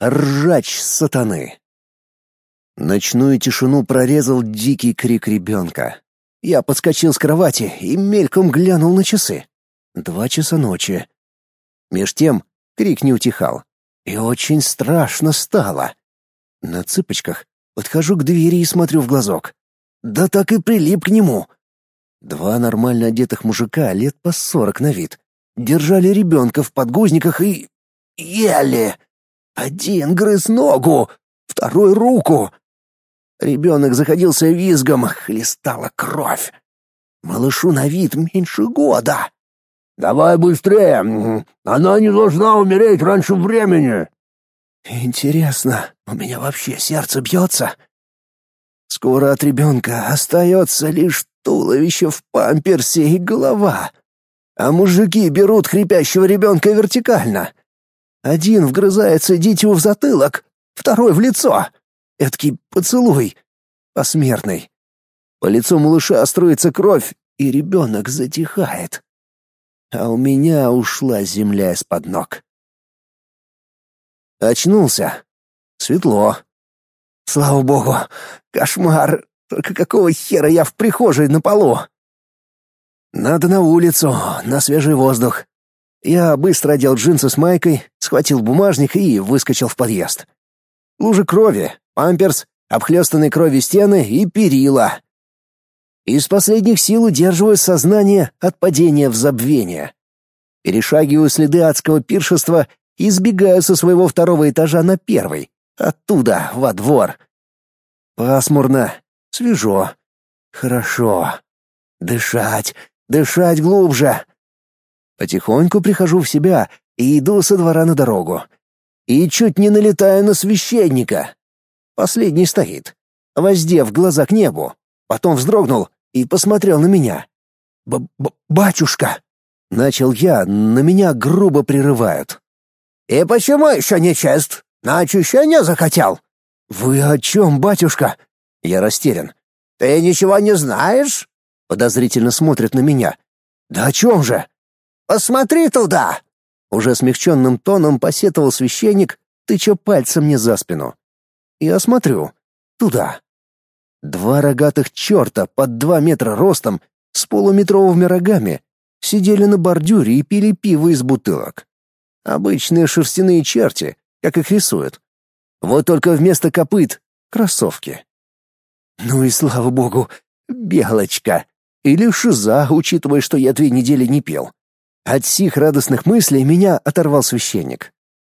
ржач сатаны. Ночную тишину прорезал дикий крик ребенка. Я подскочил с кровати и мельком глянул на часы. 2 часа ночи. Меж тем крик не утихал. И очень страшно стало. На цыпочках подхожу к двери и смотрю в глазок. Да так и прилип к нему. 2 нормально одетых мужика лет по 40 на вид держали ребенка в подгузниках и... ели. Один грыз ногу, второй руку. Ребенок заходился визгом, хлестала кровь. Малышу на вид меньше года. «Давай быстрее! Она не должна умереть раньше времени!» Интересно, у меня вообще сердце бьется? Скоро от ребенка остается лишь туловище в памперсе и голова. А мужики берут хрипящего ребенка вертикально. Один вгрызается дитю в затылок, второй в лицо. Эдакий поцелуй. Посмертный. По лицу малыша струится кровь, и ребенок затихает. А у меня ушла земля из-под ног. Очнулся. Светло. Слава богу, кошмар. Только какого хера я в прихожей на полу? Надо на улицу, на свежий воздух. Я быстро одел джинсы с майкой, схватил бумажник и выскочил в подъезд. Лужи крови, памперс, обхлёстанные кровью стены и перила. Из последних сил удерживаю сознание от падения в забвение. Перешагиваю следы адского пиршества и сбегаю со своего 2-го этажа на 1-й, оттуда во двор. Пасмурно, свежо, хорошо. Дышать, дышать глубже. Потихоньку прихожу в себя и иду со двора на дорогу. И чуть не налетаю на священника. Последний стоит, воздев глаза к небу, потом вздрогнул и посмотрел на меня. «Батюшка!» — начал я, на меня грубо прерывают. «И почему еще не чест? На очищение захотел?» «Вы о чем, батюшка?» Я растерян. «Ты ничего не знаешь?» — подозрительно смотрит на меня. «Да о чем же?» «Посмотри туда!» Уже смягченным тоном посетовал священник, тыча пальцем мне за спину. Я смотрю. Туда. 2 рогатых черта под 2 метра ростом с полуметровыми рогами сидели на бордюре и пили пиво из бутылок. Обычные шерстяные черти, как их рисуют. Вот только вместо копыт — кроссовки. Ну и слава богу, белочка. Или шиза, учитывая, что я 2 недели не пил. От сих радостных мыслей меня оторвал священник.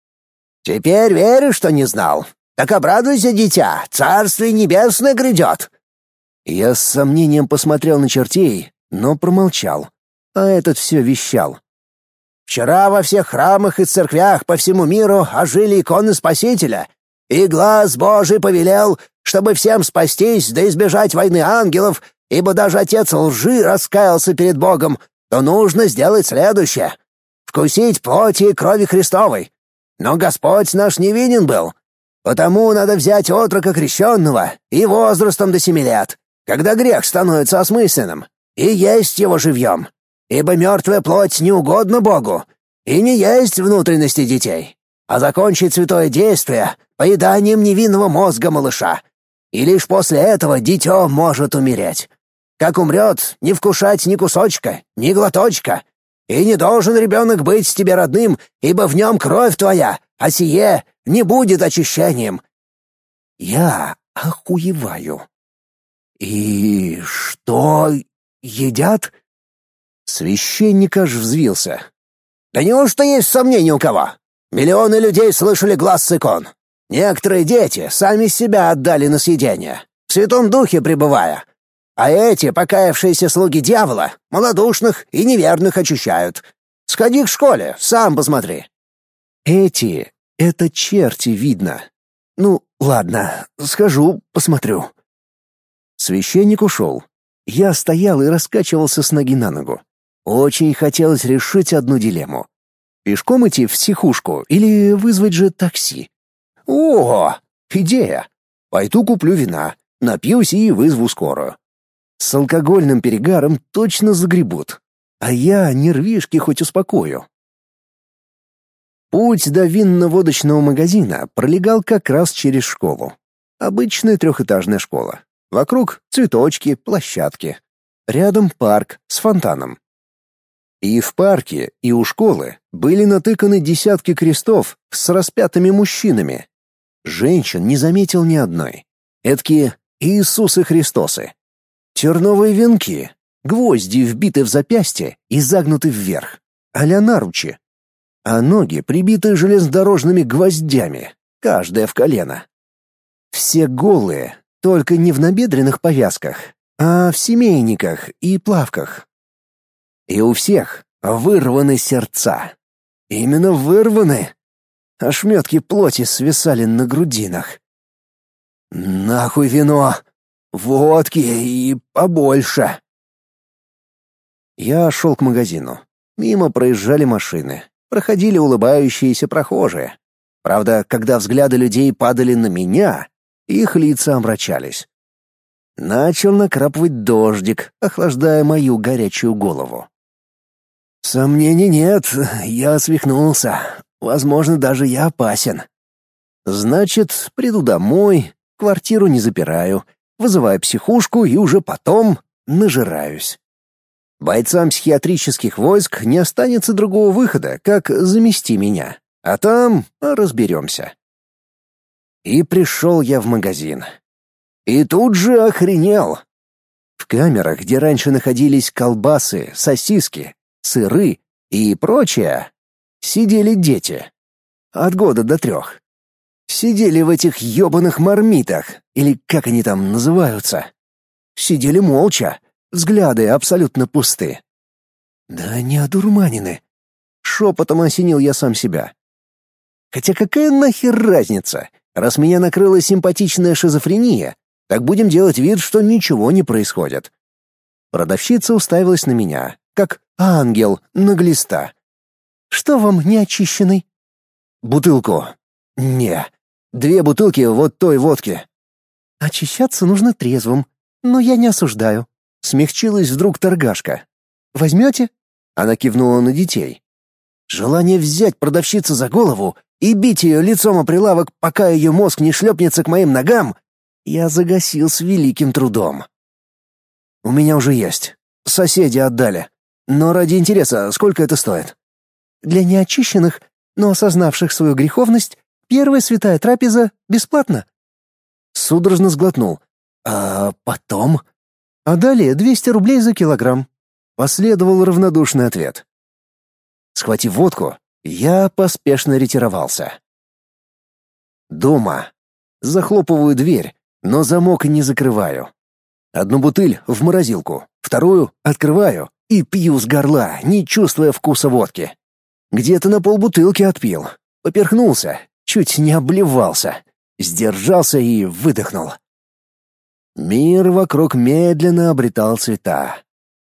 «Теперь веришь, что не знал? Так обрадуйся, дитя, Царствие Небесное грядет!» Я с сомнением посмотрел на чертей, но промолчал. А этот все вещал. «Вчера во всех храмах и церквях по всему миру ожили иконы Спасителя, и глаз Божий повелел, чтобы всем спастись да избежать войны ангелов, ибо даже отец лжи раскаялся перед Богом, то нужно сделать следующее — вкусить плоти и крови Христовой. Но Господь наш невинен был, потому надо взять отрока крещенного и возрастом до 7 лет, когда грех становится осмысленным, и есть его живьем, ибо мертвая плоть не угодна Богу, и не есть внутренности детей, а закончить святое действие поеданием невинного мозга малыша, и лишь после этого дитё может умереть. Как умрет, не вкушать ни кусочка, ни глоточка. И не должен ребенок быть тебе родным, ибо в нем кровь твоя, а сие не будет очищением». Я охуеваю. «И что едят?» Священник аж взвился. «Да неужто есть сомнения у кого? Миллионы людей слышали глас с икон. Некоторые дети сами себя отдали на съедение, в Святом Духе пребывая. А эти покаявшиеся слуги дьявола малодушных и неверных очищают. Сходи к школе, сам посмотри». «Эти — это черти, видно. Ну, ладно, схожу, посмотрю». Священник ушел. Я стоял и раскачивался с ноги на ногу. Очень хотелось решить одну дилемму. Пешком идти в психушку или вызвать же такси? О, идея! Пойду куплю вина, напьюсь и вызову скорую. С алкогольным перегаром точно загребут. А я нервишки хоть успокою. Путь до винно-водочного магазина пролегал как раз через школу. Обычная трехэтажная школа. Вокруг цветочки, площадки. Рядом парк с фонтаном. И в парке, и у школы были натыканы десятки крестов с распятыми мужчинами. Женщин не заметил ни одной. Эдакие Иисусы Христосы. Терновые венки, гвозди вбиты в запястье и загнуты вверх, а-ля наручи. А ноги прибиты железнодорожными гвоздями, каждая в колено. Все голые, только не в набедренных повязках, а в семейниках и плавках. И у всех вырваны сердца. Именно вырваны. Ошметки плоти свисали на грудинах. Нахуй вино, водки и побольше. Я шел к магазину. Мимо проезжали машины. Проходили улыбающиеся прохожие. Правда, когда взгляды людей падали на меня, их лица омрачались. Начал накрапывать дождик, охлаждая мою горячую голову. Сомнений нет, я свихнулся. Возможно, даже я опасен. Значит, приду домой, квартиру не запираю, вызываю психушку и уже потом нажираюсь. Бойцам психиатрических войск не останется другого выхода, как замести меня. А там разберемся. И пришел я в магазин. И тут же охренел. В камерах, где раньше находились колбасы, сосиски, сыры и прочее, сидели дети. От года до 3. Сидели в этих ёбаных мармитах, или как они там называются. Сидели молча. Взгляды абсолютно пусты. Да не одурманены. Шепотом осенил я сам себя. Хотя какая нахер разница? Раз меня накрыла симпатичная шизофрения, так будем делать вид, что ничего не происходит. Продавщица уставилась на меня, как ангел на глиста. «Что вам неочищенный?» «Бутылку». «Не, 2 бутылки вот той водки». «Очищаться нужно трезвым, но я не осуждаю». Смягчилась вдруг торгашка. «Возьмете?» Она кивнула на детей. Желание взять продавщицу за голову и бить ее лицом о прилавок, пока ее мозг не шлепнется к моим ногам, я загасил с великим трудом. «У меня уже есть. Соседи отдали. Но ради интереса, сколько это стоит?» «Для неочищенных, но осознавших свою греховность, первая святая трапеза бесплатно». Судорожно сглотнул. «А потом?» «А далее 200 рублей за килограмм», — последовал равнодушный ответ. Схватив водку, я поспешно ретировался. Дома. Захлопываю дверь, но замок не закрываю. Одну бутыль в морозилку, вторую открываю и пью с горла, не чувствуя вкуса водки. Где-то на полбутылки отпил. Поперхнулся, чуть не обливался. Сдержался и выдохнул. Мир вокруг медленно обретал цвета.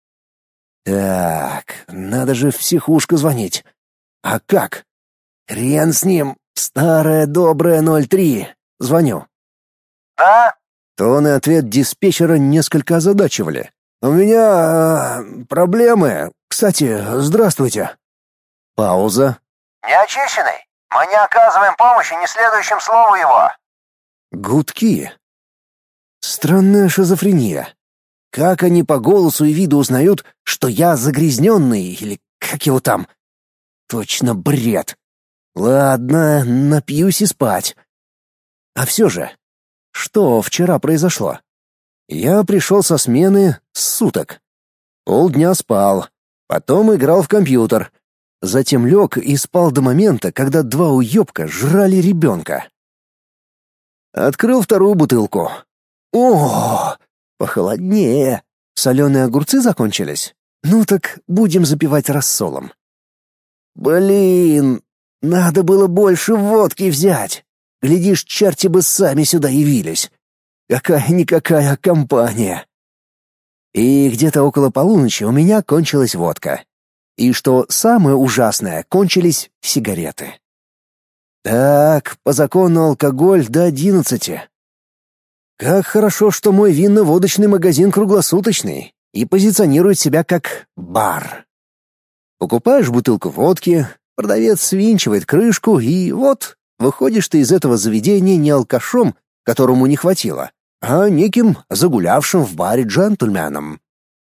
Так, надо же в психушку звонить. А как? Хрен с ним, старая добрая 03. Звоню. «Да?» Тон и ответ диспетчера несколько озадачивали. «У меня проблемы. Кстати, здравствуйте». Пауза. «Неочищенный? Мы не оказываем помощи не следующим слову его». Гудки. Странная шизофрения. Как они по голосу и виду узнают, что я загрязненный или как его там? Точно бред. Ладно, напьюсь и спать. А все же, что вчера произошло? Я пришел со смены с суток. Полдня спал, потом играл в компьютер. Затем лег и спал до момента, когда 2 уебка жрали ребенка. Открыл 2 бутылку. О, похолоднее. Соленые огурцы закончились? Ну так будем запивать рассолом. Блин, надо было больше водки взять. Глядишь, черти бы сами сюда явились. Какая-никакая компания. И где-то около полуночи у меня кончилась водка. И что самое ужасное, кончились сигареты. Так, по закону алкоголь до 11. Как хорошо, что мой винно-водочный магазин круглосуточный и позиционирует себя как бар. Покупаешь бутылку водки, Продавец свинчивает крышку, и вот, выходишь ты из этого заведения не алкашом, которому не хватило, а неким загулявшим в баре джентльменом.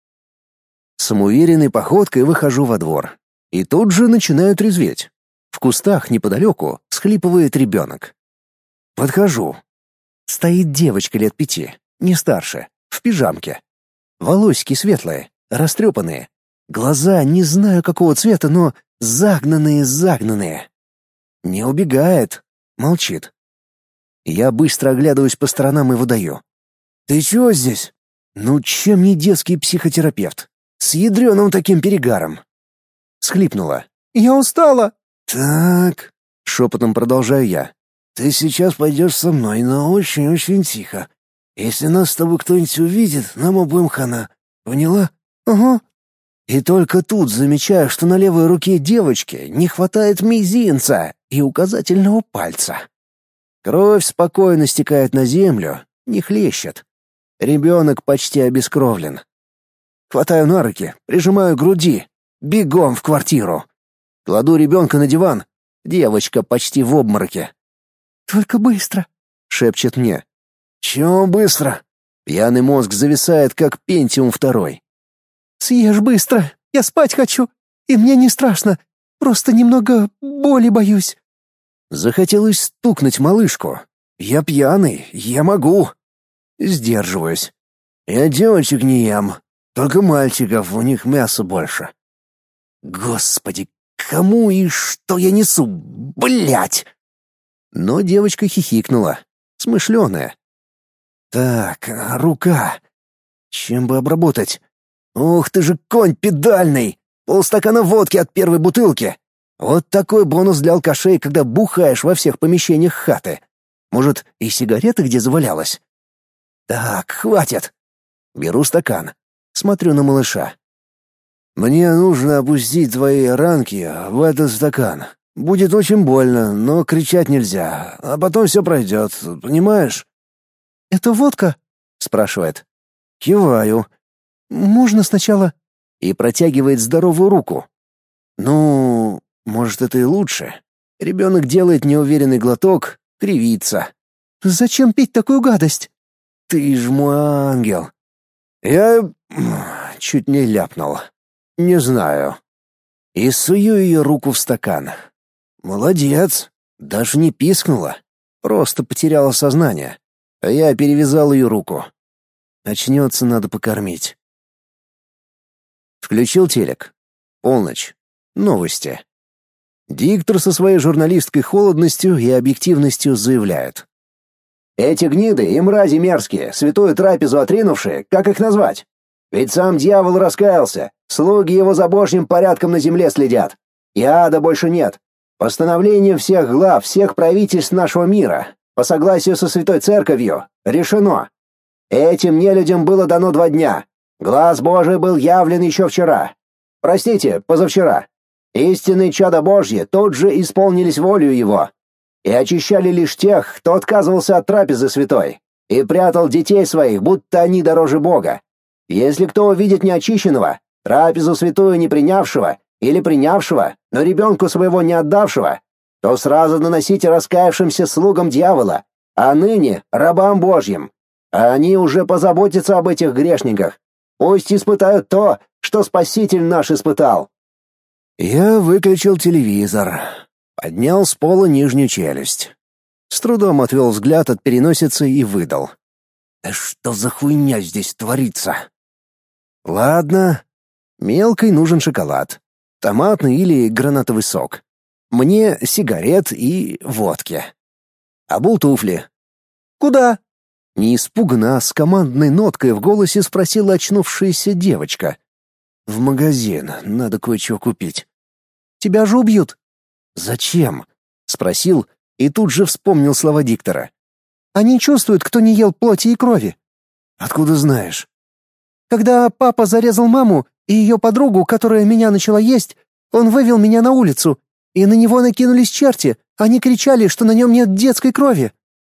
Самоуверенной походкой выхожу во двор. И тут же начинаю трезветь. В кустах неподалеку всхлипывает ребенок. Подхожу. Стоит девочка лет 5, не старше, в пижамке. Волосики светлые, растрепанные. Глаза не знаю какого цвета, но загнанные. Не убегает, молчит. Я быстро оглядываюсь по сторонам и выдаю. «Ты чего здесь?» «Ну, чем не детский психотерапевт? С ядрёным таким перегаром!» Схлипнула. «Я устала!» «Так...» — шепотом продолжаю я. «Ты сейчас пойдешь со мной, но очень-очень тихо. Если нас с тобой кто-нибудь увидит, нам обоим хана. Поняла?» «Ага». И только тут замечаю, что на левой руке девочки не хватает мизинца и указательного пальца. Кровь спокойно стекает на землю, не хлещет. Ребенок почти обескровлен. Хватаю на руки, прижимаю к груди. Бегом в квартиру. Кладу ребенка на диван. Девочка почти в обмороке. «Только быстро», — шепчет мне. «Чего быстро?» Пьяный мозг зависает, как Пентиум 2. «Съешь быстро, я спать хочу, и мне не страшно, просто немного боли боюсь». Захотелось стукнуть малышку. Я пьяный, я могу. Сдерживаюсь. Я девочек не ем, только мальчиков, у них мяса больше. Господи, кому и что я несу, блять! Но девочка хихикнула, смышленая. Так, рука. Чем бы обработать? Ух ты же конь педальный! Полстакана водки от первой бутылки. Вот такой бонус для алкашей, когда бухаешь во всех помещениях хаты. Может, и сигареты где завалялась? Так, хватит. Беру стакан. Смотрю на малыша. Мне нужно опустить твои ранки в этот стакан. Будет очень больно, но кричать нельзя, а потом все пройдет, понимаешь? «Это водка?» — спрашивает. Киваю. «Можно сначала...» И протягивает здоровую руку. «Ну, может, это и лучше». Ребенок делает неуверенный глоток, кривится. «Зачем пить такую гадость?» «Ты ж мой ангел». Я чуть не ляпнул. Не знаю. И сую ее руку в стакан. Молодец. Даже не пискнула. Просто потеряла сознание. А я перевязал ее руку. Очнется, надо покормить. Включил телек. Полночь. Новости. Диктор со своей журналистской холодностью и объективностью заявляет. «Эти гниды и мрази мерзкие, святую трапезу отринувшие, как их назвать? Ведь сам дьявол раскаялся, слуги его за божьим порядком на земле следят. И ада больше нет. Постановлением всех глав, всех правительств нашего мира, по согласию со Святой Церковью, решено. Этим нелюдям было дано 2 дня. Глаз Божий был явлен еще вчера. Простите, позавчера. Истинные чада Божьи тут же исполнились волею его и очищали лишь тех, кто отказывался от трапезы святой и прятал детей своих, будто они дороже Бога. Если кто увидит неочищенного, трапезу святую не принявшего или принявшего, но ребенку своего не отдавшего, то сразу наносите раскаявшимся слугам дьявола, а ныне рабам Божьим. А они уже позаботятся об этих грешниках. Пусть испытают то, что Спаситель наш испытал». Я выключил телевизор, поднял с пола нижнюю челюсть. С трудом отвел взгляд от переносицы и выдал. «Да что за хуйня здесь творится?» «Ладно. Мелкой нужен шоколад. Томатный или гранатовый сок. Мне сигарет и водки. Обул туфли». «Куда?» Не испуганно, а с командной ноткой в голосе спросила очнувшаяся девочка. «В магазин. Надо кое-чего купить». «Тебя же убьют». «Зачем?» — спросил и тут же вспомнил слова диктора. «Они чувствуют, кто не ел плоти и крови». «Откуда знаешь?» «Когда папа зарезал маму и ее подругу, которая меня начала есть, он вывел меня на улицу, и на него накинулись черти. Они кричали, что на нем нет детской крови».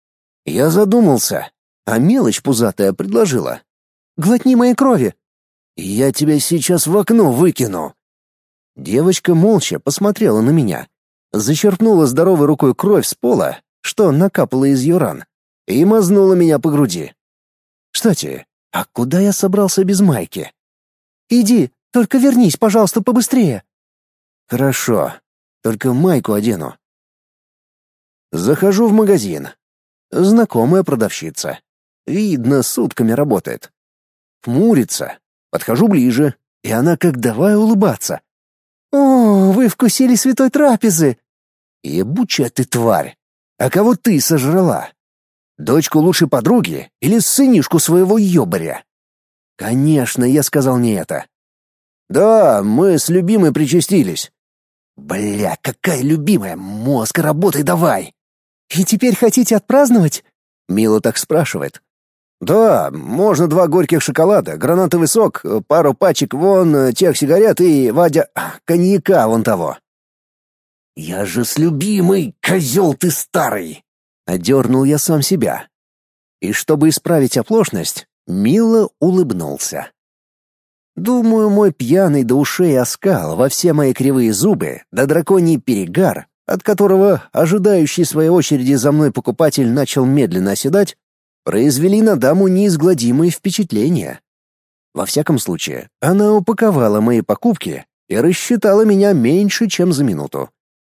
Я задумался, а мелочь пузатая предложила. «Глотни моей крови». «Я тебя сейчас в окно выкину». Девочка молча посмотрела на меня, зачерпнула здоровой рукой кровь с пола, что накапала из ее ран, и мазнула меня по груди. Кстати, а куда я собрался без майки? «Иди, только вернись, пожалуйста, побыстрее». «Хорошо, только майку одену». Захожу в магазин. Знакомая продавщица. Видно, сутками работает. Хмурится. Подхожу ближе, и она как давай улыбаться. «О, вы вкусили святой трапезы!» «Ебучая ты тварь! А кого ты сожрала? Дочку лучшей подруги или сынишку своего ёбаря?» Конечно, я сказал не это. «Да, мы с любимой причастились». «Бля, какая любимая? Мозг, работай давай!» «И теперь хотите отпраздновать?» Мила так спрашивает. «Да, можно 2 горьких шоколада, гранатовый сок, пару пачек вон тех сигарет и, Вадя, коньяка вон того». «Я же с любимой, козел ты старый!» Одернул я сам себя. И чтобы исправить оплошность, мило улыбнулся. Думаю, мой пьяный до ушей оскал во все мои кривые зубы да драконий перегар, от которого ожидающий своей очереди за мной покупатель начал медленно оседать, произвели на даму неизгладимые впечатления. Во всяком случае, она упаковала мои покупки и рассчитала меня меньше, чем за минуту.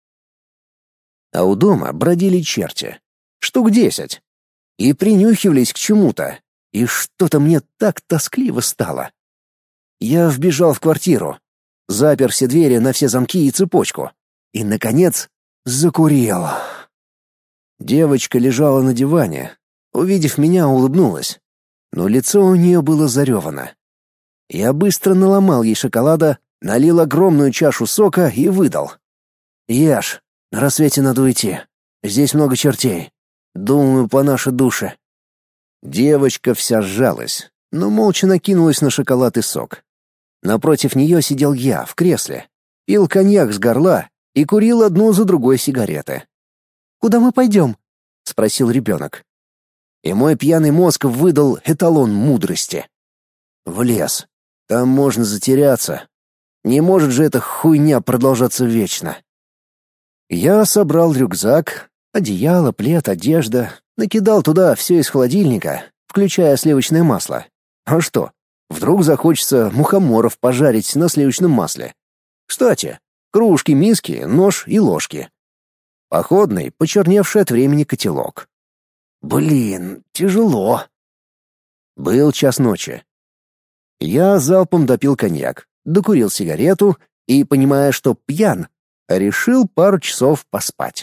А у дома бродили черти. Штук 10. И принюхивались к чему-то. И что-то мне так тоскливо стало. Я вбежал в квартиру, запер все двери на все замки и цепочку. И, наконец, закурил. Девочка лежала на диване. Увидев меня, улыбнулась. Но лицо у нее было заревано. Я быстро наломал ей шоколада, налил огромную чашу сока и выдал. «Ешь, на рассвете надо уйти. Здесь много чертей. Думаю, по нашей душе». Девочка вся сжалась, но молча накинулась на шоколад и сок. Напротив нее сидел я в кресле, пил коньяк с горла и курил одну за другой сигареты. «Куда мы пойдем?» — спросил ребенок. И мой пьяный мозг выдал эталон мудрости. «В лес. Там можно затеряться. Не может же эта хуйня продолжаться вечно». Я собрал рюкзак, одеяло, плед, одежда, накидал туда все из холодильника, включая сливочное масло. А что? Вдруг захочется мухоморов пожарить на сливочном масле. Кстати, кружки, миски, нож и ложки. Походный, почерневший от времени котелок. Блин, тяжело. Был час ночи. Я залпом допил коньяк, докурил сигарету и, понимая, что пьян, решил пару часов поспать.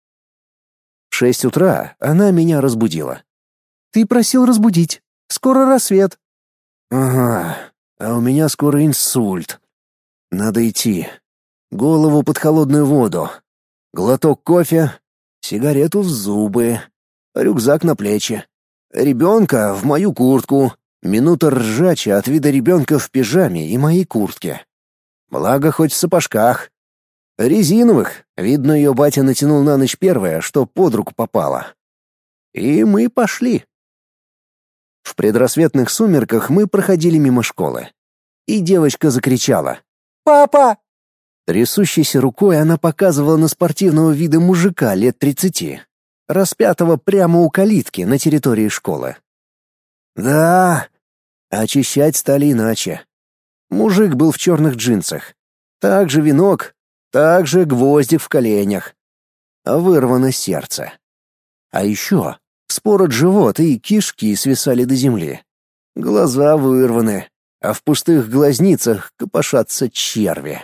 В 6 утра она меня разбудила. «Ты просил разбудить. Скоро рассвет». «Ага, а у меня скоро инсульт. Надо идти. Голову под холодную воду. Глоток кофе, сигарету в зубы, рюкзак на плечи. Ребенка в мою куртку. Минута ржачи от вида ребенка в пижаме и моей куртке. Благо хоть в сапожках. Резиновых, видно, ее батя натянул на ночь первое, что под руку попало. И мы пошли. В предрассветных сумерках мы проходили мимо школы. И девочка закричала. «Папа!» Трясущейся рукой она показывала на спортивного вида мужика лет 30, распятого прямо у калитки на территории школы. Да, очищать стали иначе. Мужик был в черных джинсах. Также венок, также гвоздик в коленях. Вырвано сердце. А еще вспорот живот и кишки свисали до земли. Глаза вырваны, а в пустых глазницах копошатся черви.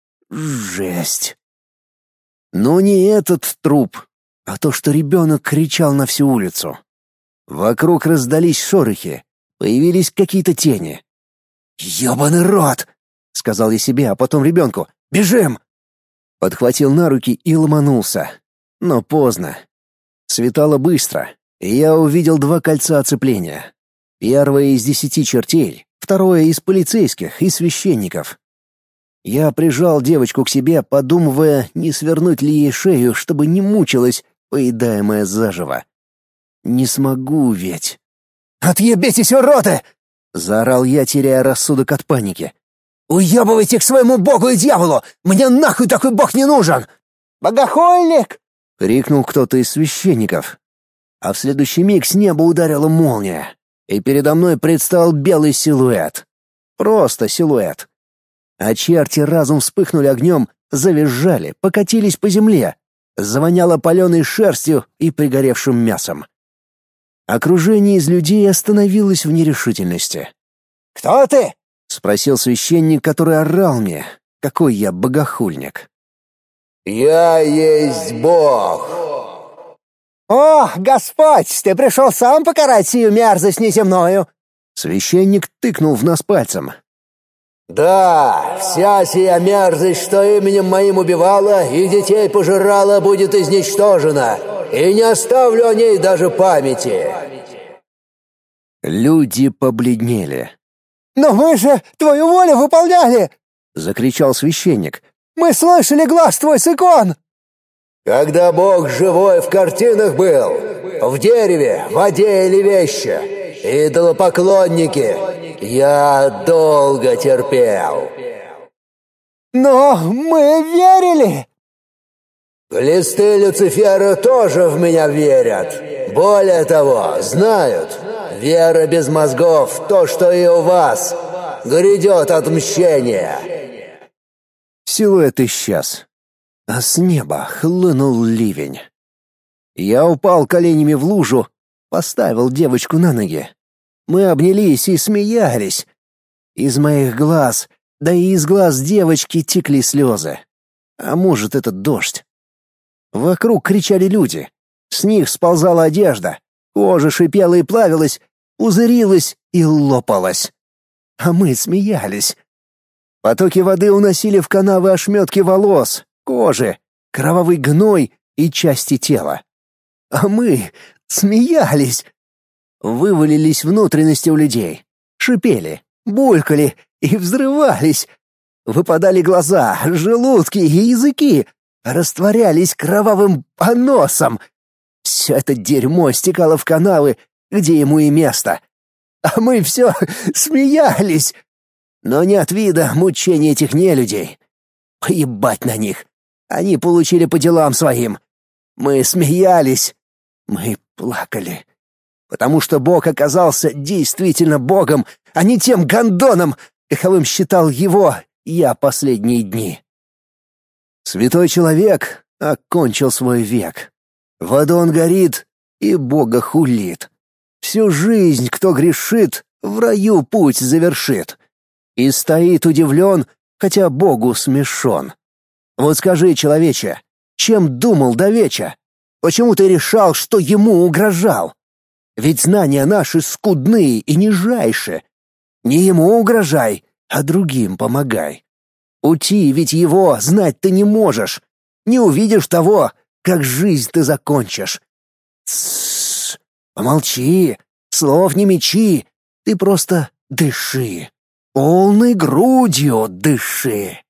Жесть. Но не этот труп, а то, что ребенок кричал на всю улицу. Вокруг раздались шорохи, появились какие-то тени. «Ёбаный рот!» — сказал я себе, а потом ребенку. «Бежим!» Подхватил на руки и ломанулся. Но поздно. Светало быстро, и я увидел 2 кольца оцепления. Первое из 10 чертей, второе из полицейских и священников. Я прижал девочку к себе, подумывая, не свернуть ли ей шею, чтобы не мучилась, поедаемая заживо. Не смогу ведь. «Отъебитесь, уроды!» — заорал я, теряя рассудок от паники. Уебывайте к своему богу и дьяволу! Мне нахуй такой бог не нужен!» «Богохульник!» — крикнул кто-то из священников. А в следующий миг с неба ударила молния, и передо мной предстал белый силуэт. Просто силуэт. А черти разом вспыхнули огнем, завизжали, покатились по земле. Завоняло паленой шерстью и пригоревшим мясом. Окружение из людей остановилось в нерешительности. «Кто ты?» — спросил священник, который орал мне. Какой я богохульник. «Я есть Бог!» «О, Господь, ты пришел сам покарать сию мерзость неземную!» Священник тыкнул в нас пальцем. «Да, вся сия мерзость, что именем моим убивала и детей пожирала, будет изничтожена, и не оставлю о ней даже памяти». Люди побледнели. «Но мы же твою волю выполняли!» — закричал священник. «Мы слышали глаз твой с икон!» «Когда Бог живой в картинах был, в дереве, воде или вещи, идолопоклонники, я долго терпел». «Но мы верили!» «Глисты Люцифера тоже в меня верят. Более того, знают, вера без мозгов — то, что и у вас. Грядет отмщение». Силуэт исчез, а с неба хлынул ливень. Я упал коленями в лужу, поставил девочку на ноги. Мы обнялись и смеялись. Из моих глаз, да и из глаз девочки текли слезы. А может, это дождь? Вокруг кричали люди. С них сползала одежда. Кожа шипела и плавилась, пузырилась и лопалась. А мы смеялись. Потоки воды уносили в канавы ошметки волос, кожи, кровавый гной и части тела. А мы смеялись. Вывалились внутренности у людей. Шипели, булькали и взрывались. Выпадали глаза, желудки и языки. Растворялись кровавым поносом. Все это дерьмо стекало в канавы, где ему и место. А мы все смеялись. Но не от вида мучений этих нелюдей. Поебать на них. Они получили по делам своим. Мы смеялись. Мы плакали. Потому что Бог оказался действительно Богом, а не тем гондоном, каковым считал его я последние дни. Святой человек окончил свой век. В аду он горит и Бога хулит. Всю жизнь, кто грешит, в раю путь завершит. И стоит удивлен, хотя Богу смешон. Вот скажи, человече, чем думал давеча? Почему ты решал, что ему угрожал? Ведь знания наши скудны и нижайши. Не ему угрожай, а другим помогай. Ути, ведь его знать ты не можешь. Не увидишь того, как жизнь ты закончишь. Тссс, помолчи, слов не мечи, ты просто дыши. Полной грудью дыши.